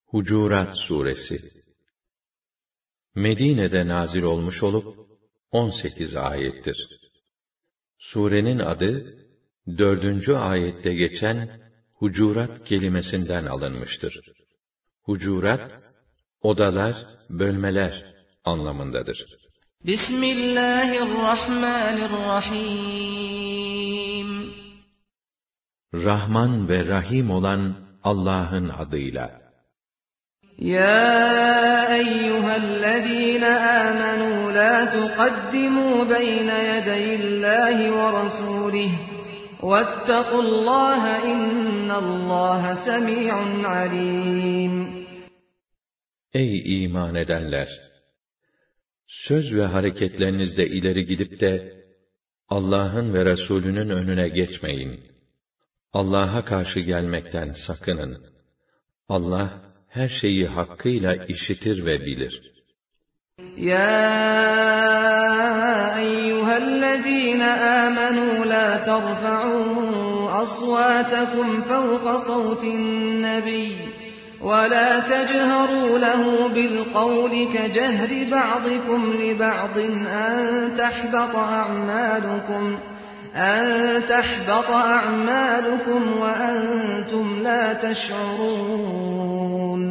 Hucurat Suresi Medine'de nazil olmuş olup 18 ayettir. Surenin adı 4. ayette geçen hucurat kelimesinden alınmıştır. Hucurat, odalar, bölmeler anlamındadır. Bismillahirrahmanirrahim. Rahman ve Rahim olan Allah'ın adıyla. Ya eyyühellezîne âmenû lâ tuqaddimû beyne yedeyillâhi ve rasûlih vettequllâhe innallâhe semî'un alîm. Ey iman edenler! Söz ve hareketlerinizde ileri gidip de Allah'ın ve Resulünün önüne geçmeyin. Allah'a karşı gelmekten sakının. Allah her şeyi hakkıyla işitir ve bilir. Ya eyyühellezîne âmenû lâ terfa'û asvâtekum fevqa savtin nebiy ve lâ tejherû lehu bil kavli kecehri ba'dikum li ba'din أن تحبط أعمالكم وأنتم لا تشعرون.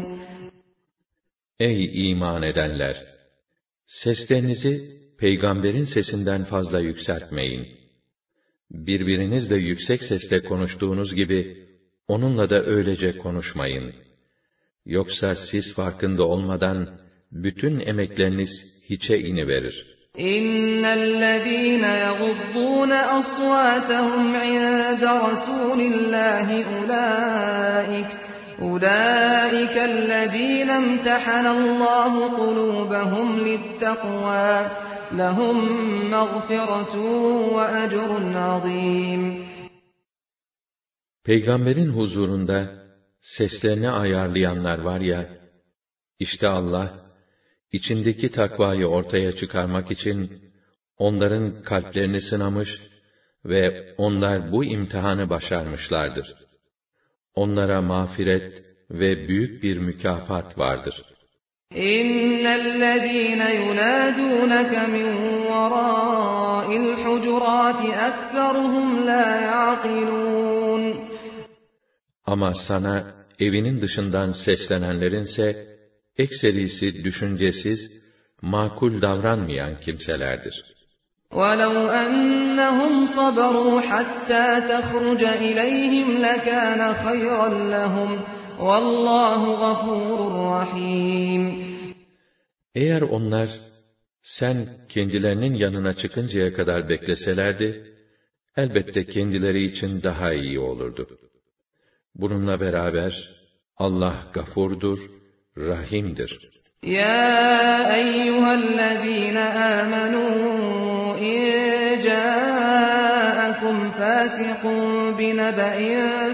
Ey iman edenler! Seslerinizi peygamberin sesinden fazla yükseltmeyin. Birbirinizle yüksek sesle konuştuğunuz gibi onunla da öylece konuşmayın. Yoksa siz farkında olmadan bütün emekleriniz hiçe iniverir. İnnellezîne yeguddûne asvâtehum 'inde rasûlillâhi ulâikellezîne imtehanallâhu kulûbehum littakvâ lehum mağfiretun ve ecrun azîm. Peygamberin huzurunda seslerini ayarlayanlar var ya, işte Allah, İçindeki takvayı ortaya çıkarmak için onların kalplerini sınamış ve onlar bu imtihanı başarmışlardır. Onlara mağfiret ve büyük bir mükafat vardır. İnnellezîne yunâdûneke min verâil hucurâti ekseruhum lâ ya'kilûn. Ama sana evinin dışından seslenenlerinse ekserisi düşüncesiz, makul davranmayan kimselerdir. وَلَوْ أَنَّهُمْ صَبَرُوا حَتَّى تَخْرُجَ إِلَيْهِمْ لَكَانَ خَيْرًا لَهُمْ وَاللّٰهُ غَفُورٌ رَحِيمٌ. Eğer onlar, sen kendilerinin yanına çıkıncaya kadar bekleselerdi, elbette kendileri için daha iyi olurdu. Bununla beraber, Allah gafurdur, Rahim'dir. Ya eyyühellezîne âmenû in câekum fâsikun binebe'in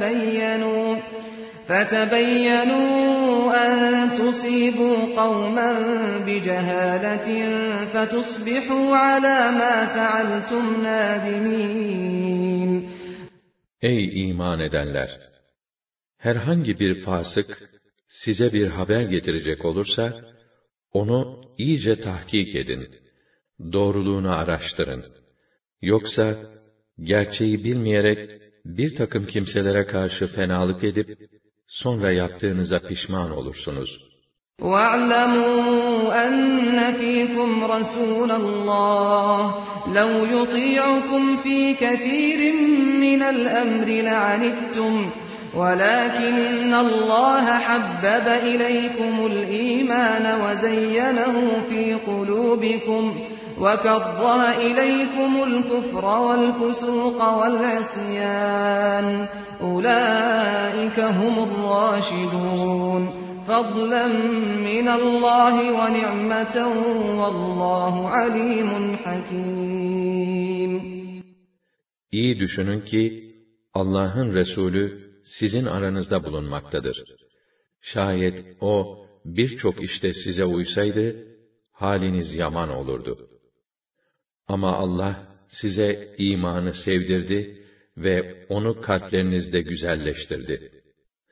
fetebeyyenû en tusîbû kavmen bicehâletin fetusbihû alâ mâ fealtum nâdimîn. Ey iman edenler! Herhangi bir fasık, size bir haber getirecek olursa, onu iyice tahkik edin. Doğruluğunu araştırın. Yoksa, gerçeği bilmeyerek bir takım kimselere karşı fenalık edip, sonra yaptığınıza pişman olursunuz. وَاعْلَمُوا أَنَّ فِيكُمْ رَسُولَ اللّٰهِ لَوْ يُطِيعُكُمْ فِي كَثِيرٍ مِّنَ الْأَمْرِ لَعَنِتُّمْ وَلَكِنَّ اللّٰهَ حَبَّبَ إِلَيْكُمُ الْإِيمَانَ وَزَيَّنَهُ فِي قُلُوبِكُمْ وَكَرَّهَ إِلَيْكُمُ الْكُفْرَ وَالْفُسُوقَ وَالْعِصْيَانَ أُولَٰئِكَ هُمُ الرَّاشِدُونَ فَضْلًا مِّنَ اللّٰهِ وَنِعْمَةً وَاللّٰهُ عَلِيمٌ حَكِيمٌ. İyi düşünün ki, Allah'ın Resulü sizin aranızda bulunmaktadır. Şayet o birçok işte size uysaydı, haliniz yaman olurdu. Ama Allah size imanı sevdirdi ve onu kalplerinizde güzelleştirdi.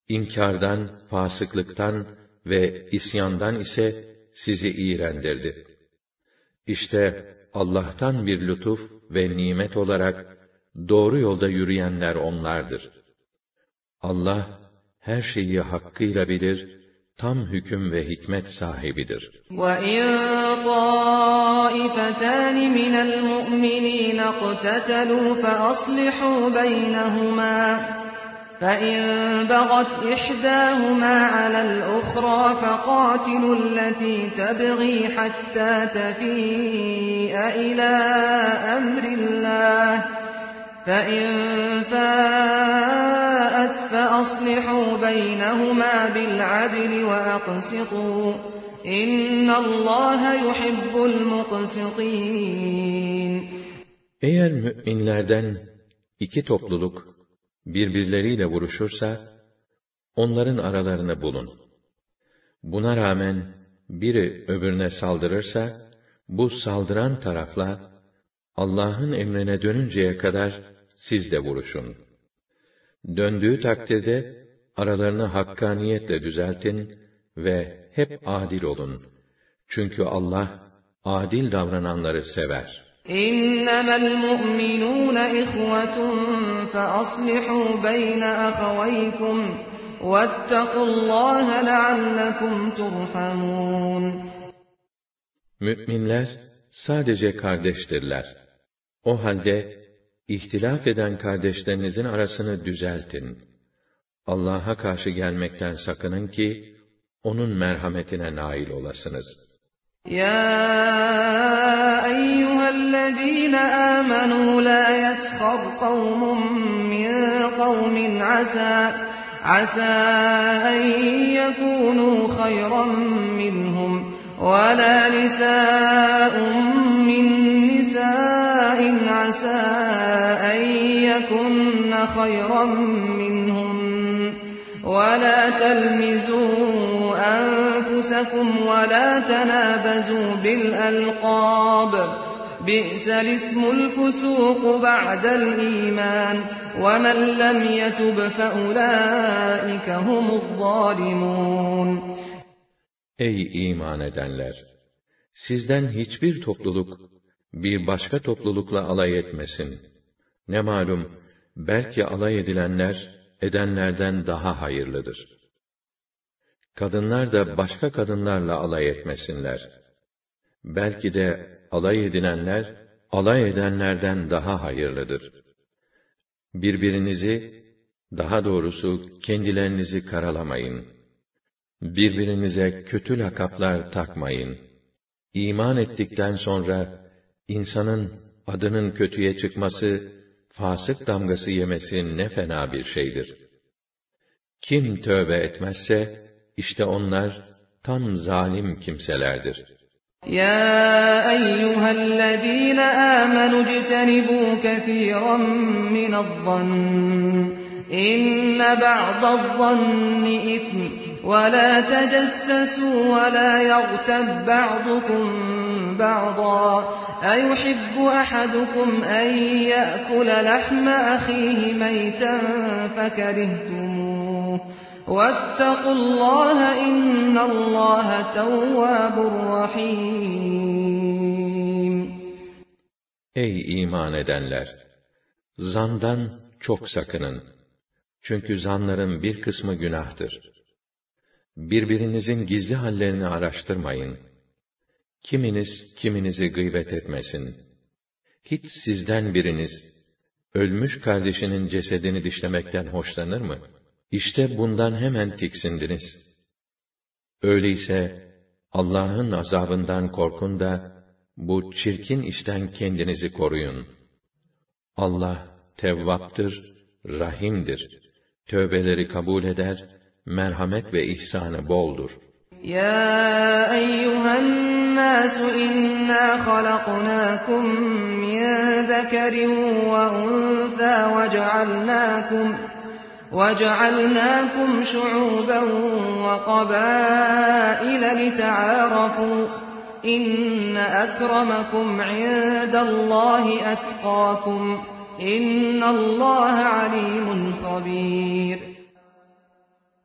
İnkardan, fasıklıktan ve isyandan ise sizi iğrendirdi. İşte Allah'tan bir lütuf ve nimet olarak doğru yolda yürüyenler onlardır. Allah her şeyi hakkıyla bilir, tam hüküm ve hikmet sahibidir. وَإِنْ طَائِفَتَانِ مِنَ الْمُؤْمِنِينَ اقْتَتَلُوا فَأَصْلِحُوا بَيْنَهُمَا فَإِنْ بَغَتْ إِحْدَاهُمَا عَلَى الْأُخْرَى فَقَاتِلُوا الَّتِي تَبْغِي حَتَّى تَفِيءَ إِلَى أَمْرِ اللَّهِ فَإِنْ فَاءَتْ فَأَصْلِحُوا بَيْنَهُمَا بِالْعَدْلِ وَأَقْسِطُوا إِنَّ اللّٰهَ يُحِبُّ الْمُقْسِطِينَ. Eğer müminlerden iki topluluk birbirleriyle vuruşursa, onların aralarını bulun. Buna rağmen biri öbürüne saldırırsa, bu saldıran tarafla Allah'ın emrine dönünceye kadar siz de vuruşun. Döndüğü takdirde aralarını hakkaniyetle düzeltin ve hep adil olun. Çünkü Allah adil davrananları sever. İnnemel mu'minûne ihvetun feaslihû beyne aheveykum vettequllâhe leallekum turhamûn. Müminler sadece kardeştirler. O halde ihtilaf eden kardeşlerinizin arasını düzeltin. Allah'a karşı gelmekten sakının ki onun merhametine nail olasınız. Ya eyyühellezîne âmenû la yeskhar kavmun min kavmin asâ en yekûnû hayran minhum ve la nisâ'un min nisâ'in asâ en yekunne hayran minhum وَلَا تَلْمِزُوا أَنفُسَكُمْ وَلَا تَنَابَزُوا بِالْأَلْقَابِ بِئْسَ الِاسْمُ الْفُسُوقُ بَعْدَ الْإِيمَانِ وَمَنْ لَمْ يَتُبْ فَأُولَٰئِكَ هُمُ الظَّالِمُونَ. Ey iman edenler! Sizden hiçbir topluluk bir başka toplulukla alay etmesin. Ne malum, belki alay edilenler edenlerden daha hayırlıdır. Kadınlar da başka kadınlarla alay etmesinler. Belki de alay edilenler, alay edenlerden daha hayırlıdır. Birbirinizi, daha doğrusu kendilerinizi karalamayın. Birbirinize kötü lakaplar takmayın. İman ettikten sonra, insanın adının kötüye çıkması, fasık damgası yemesi ne fena bir şeydir. Kim tövbe etmezse, işte onlar tam zalim kimselerdir. Ya eyyühellezîne âmenû ictenibû kethîran minez-zann. İnne ba'dez-zanni ism. Ve lâ tecessesû ve lâ yagteb ba'dukum ba'da. أَيُحِبُّ أَحَدُكُمْ أَنْ يَأْكُلَ لَحْمَ أَخِيهِ مَيْتًا فَكَرِهْتُمُوهُ وَاتَّقُوا اللّٰهَ إِنَّ اللّٰهَ تَوَّابٌ رَحِيمٌ. Ey iman edenler! Zandan çok sakının. Çünkü zanların bir kısmı günahtır. Birbirinizin gizli hallerini araştırmayın. Kiminiz kiminizi gıybet etmesin. Hiç sizden biriniz, ölmüş kardeşinin cesedini dişlemekten hoşlanır mı? İşte bundan hemen tiksindiniz. Öyleyse, Allah'ın azabından korkun da, bu çirkin işten kendinizi koruyun. Allah, Tevvap'tır, Rahim'dir. Tövbeleri kabul eder, merhamet ve ihsanı boldur. Ya eyyühennâs innâ halaknâkum min zekerin ve unthâ وَجَعَلْنَاكُمْ شُعُوبًا وَقَبَائِلَ لِتَعَارَفُوا إِنَّ أَكْرَمَكُمْ عِندَ اللّٰهِ أَتْقَاكُمْ إِنَّ اللّٰهَ عَلِيمٌ خَبِيرٌ.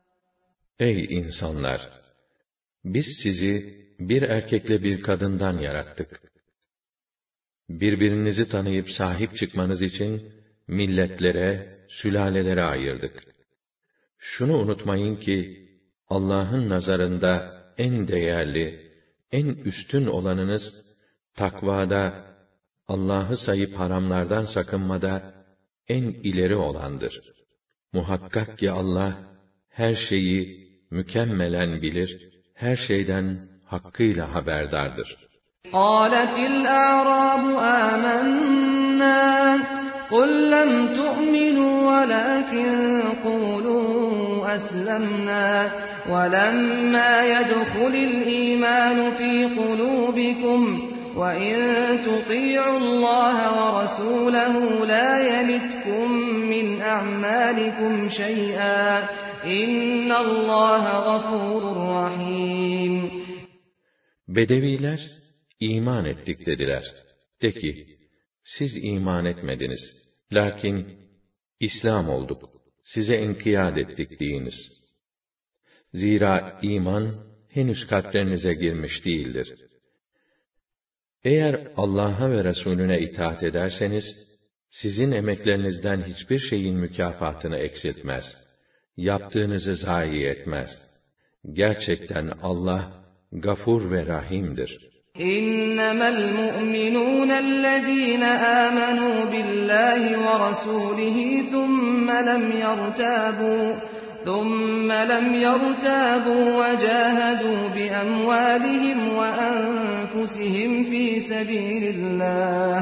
Ey insanlar! Biz sizi bir erkekle bir kadından yarattık. Birbirinizi tanıyıp sahip çıkmanız için milletlere, sülalelere ayırdık. Şunu unutmayın ki, Allah'ın nazarında en değerli, en üstün olanınız, takvada, Allah'ı sayıp haramlardan sakınmada en ileri olandır. Muhakkak ki Allah, her şeyi mükemmelen bilir, her şeyden hakkıyla haberdardır. قَالَتِ الْأَعْرَابُ آمَنَّا قُلْ لَمْ تُؤْمِنُوا وَلَكِنْ قُولُوا أَسْلَمْنَا وَلَمَّا يَدْخُلِ الْإِيمَانُ فِي قُلُوبِكُمْ وَإِن تُطِيعُوا اللَّهَ وَرَسُولَهُ لَا يَلِتْكُم مِّنْ أَعْمَالِكُمْ شَيْئًا إِنَّ اللَّهَ غَفُورٌ رَّحِيمٌ. Bedeviler, iman ettik dediler. De ki, siz iman etmediniz. Lakin, İslam olduk, size inkiyat ettik deyiniz. Zira iman, henüz kalplerinize girmiş değildir. Eğer Allah'a ve Resulüne itaat ederseniz, sizin emeklerinizden hiçbir şeyin mükafatını eksiltmez. Yaptığınızı zayi etmez. Gerçekten Allah, Gafur ve Rahim'dir. إِنَّمَا الْمُؤْمِنُونَ الَّذِينَ آمَنُوا بِاللَّهِ وَرَسُولِهِ ثُمَّ لَمْ يَرْتَابُوا وَجَاهَدُوا بِأَمْوَالِهِمْ وَأَنفُسِهِمْ فِي سَبِيلِ اللَّهِ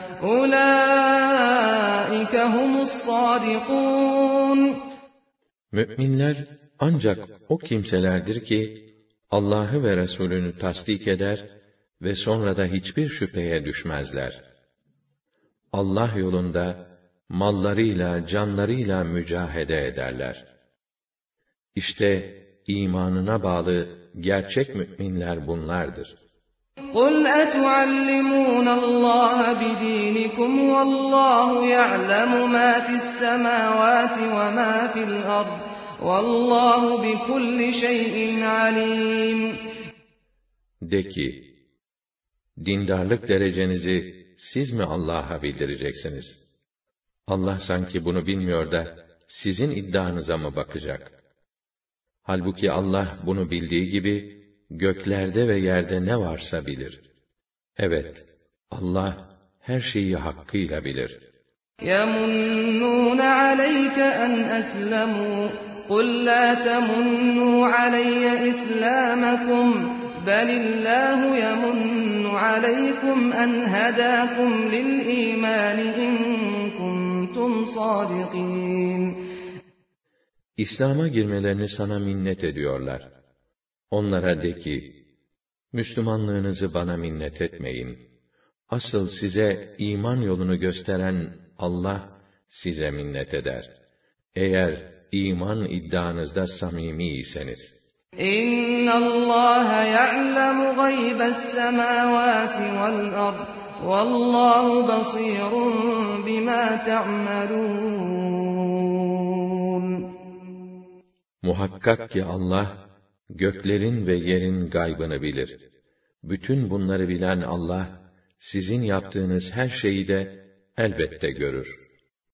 أُولَٰئِكَ هُمُ الصَّادِقُونَ. Mü'minler ancak o kimselerdir ki, Allah'ı ve Resulünü tasdik eder ve sonra da hiçbir şüpheye düşmezler. Allah yolunda mallarıyla, canlarıyla mücahede ederler. İşte imanına bağlı gerçek müminler bunlardır. قُلْ أَتُعَلِّمُونَ اللَّهَ بِدِينِكُمْ وَاللَّهُ يَعْلَمُ مَا فِي السَّمَاوَاتِ وَمَا فِي الْأَرْضِ وَاللَّهُ بِكُلِّ شَيْءٍ عَلِيمٌ. De ki, dindarlık derecenizi siz mi Allah'a bildireceksiniz? Allah sanki bunu bilmiyor da, sizin iddianıza mı bakacak? Halbuki Allah bunu bildiği gibi, göklerde ve yerde ne varsa bilir. Evet, Allah her şeyi hakkıyla bilir. يَمُنُّونَ عَلَيْكَ أَنْ أَسْلَمُوا قُلْ لَا تَمُنُّوا عَلَيَّ إِسْلَامَكُمْ بَلِ اللَّهُ يَمُنُّ عَلَيْكُمْ أَنْ هَدَاكُمْ لِلْإِيمَانِ إِن كُنتُمْ صَادِقِينَ. İslam'a girmelerini sana minnet ediyorlar. Onlara de ki, Müslümanlığınızı bana minnet etmeyin. Asıl size iman yolunu gösteren Allah size minnet eder. Eğer iman iddianızda samimiyseniz. İnna Allah ya'lemu gaybes semawati vel ard. Vallahu basirun bima ta'malun. Muhakkak ki Allah, göklerin ve yerin gaybını bilir. Bütün bunları bilen Allah, sizin yaptığınız her şeyi de elbette görür.